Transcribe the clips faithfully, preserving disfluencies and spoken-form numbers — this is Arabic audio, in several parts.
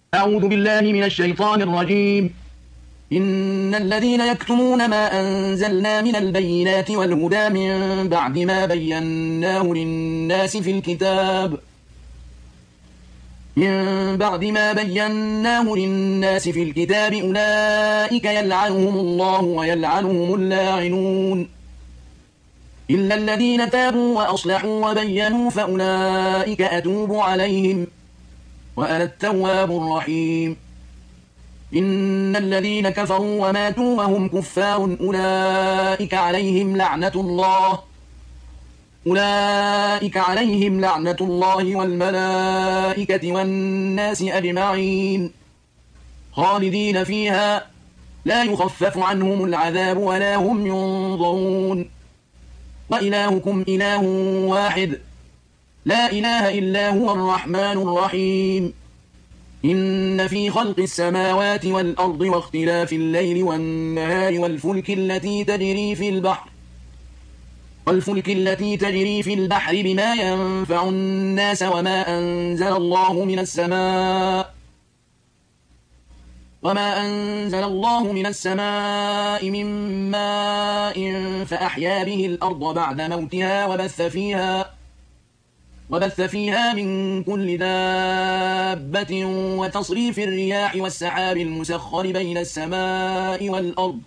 أعوذ بالله من الشيطان الرجيم. إن الذين يكتمون ما أنزلنا من البينات والهدى من بعد ما بيناه للناس في الكتاب من بعد ما بيناه للناس في الكتاب أولئك يلعنهم الله ويلعنهم اللاعنون إلا الذين تابوا وأصلحوا وبينوا فأولئك أتوب عليهم وأنا التواب الرحيم. إن الذين كفروا وماتوا وهم كفار أولئك عليهم لعنة الله أولئك عليهم لعنة الله والملائكة والناس أجمعين خالدين فيها لا يخفف عنهم العذاب ولا هم ينظرون وإلهكم إله واحد لا إله إلا هو الرحمن الرحيم. إن في خلق السماوات والأرض واختلاف الليل والنهار والفلك التي تجري في البحر والفلك التي تجري في البحر بما ينفع الناس وما أنزل الله من السماء وما أنزل الله من السماء من ماء فأحيا به الأرض بعد موتها وبث فيها وبث فيها من كل دابة وتصريف الرياح والسحاب المسخر بين السماء والأرض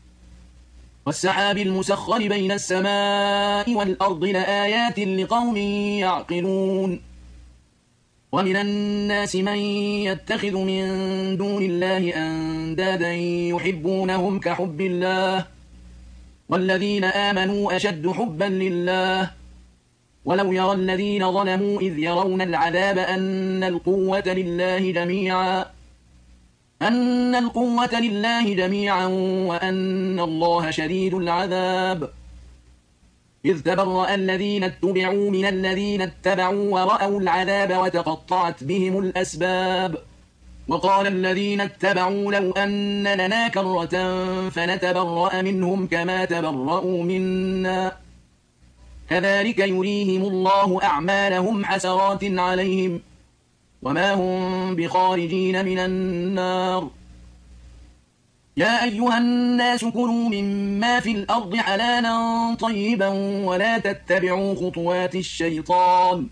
والسحاب المسخر بين السماء والأرض لآيات لقوم يعقلون. ومن الناس من يتخذ من دون الله أندادا يحبونهم كحب الله والذين آمنوا أشد حبا لله ولو يرى الذين ظلموا إذ يرون العذاب أن القوة لله جميعا أن القوة لله جميعا وأن الله شديد العذاب. إذ تبرأ الذين اتبعوا من الذين اتبعوا ورأوا العذاب وتقطعت بهم الأسباب وقال الذين اتبعوا لو أن لنا كرة فنتبرأ منهم كما تبرأوا منا كذلك يريهم الله أعمالهم حسرات عليهم وما هم بخارجين من النار. يا أيها الناس كلوا مما في الأرض حلالا طيبا ولا تتبعوا خطوات الشيطان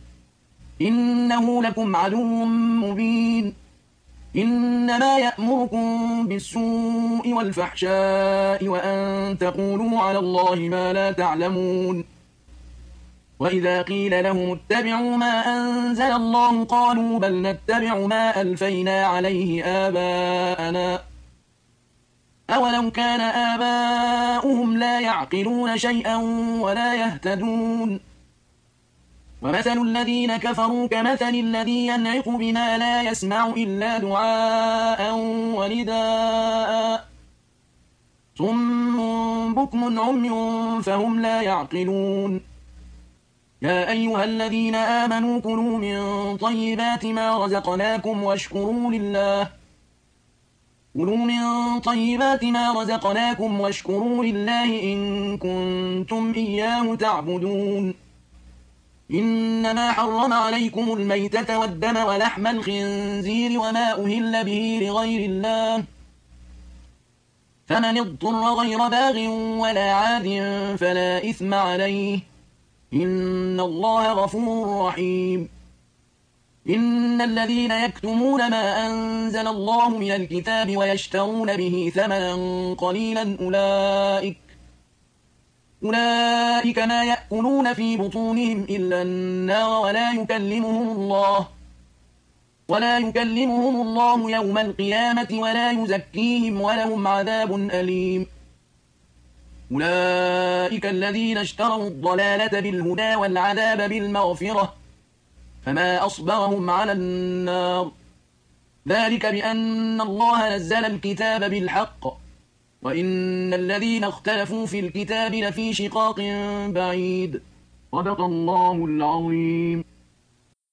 إنه لكم عدو مبين. إنما يأمركم بالسوء والفحشاء وأن تقولوا على الله ما لا تعلمون. وإذا قيل لهم اتبعوا ما أنزل الله قالوا بل نتبع ما ألفينا عليه آباءنا أولو كان آباؤهم لا يعقلون شيئا ولا يهتدون. ومثل الذين كفروا كمثل الذي ينعق بما لا يسمع إلا دعاء ونداء صم بكم عمي فهم لا يعقلون. يا أيها الذين آمنوا كلوا من طيبات ما رزقناكم واشكروا لله كلوا من طيبات ما رزقناكم واشكروا لله إن كنتم إياه تعبدون. إنما حرم عليكم الميتة والدم ولحم الخنزير وما أهل به لغير الله فمن اضطر غير باغ ولا عاد فلا إثم عليه إن الله غفور رحيم. إن الذين يكتمون ما أنزل الله من الكتاب ويشترون به ثمنا قليلا أولئك أولئك ما يأكلون في بطونهم إلا النار ولا يكلمهم الله ولا يكلمهم الله يوم القيامة ولا يزكيهم ولهم عذاب أليم. أولئك الذين اشتروا الضلالة بالهدى والعذاب بالمغفرة فما أصبرهم على النار ذلك بأن الله نزل الكتاب بالحق وإن الذين اختلفوا في الكتاب لفي شقاق بعيد. صدق الله العظيم.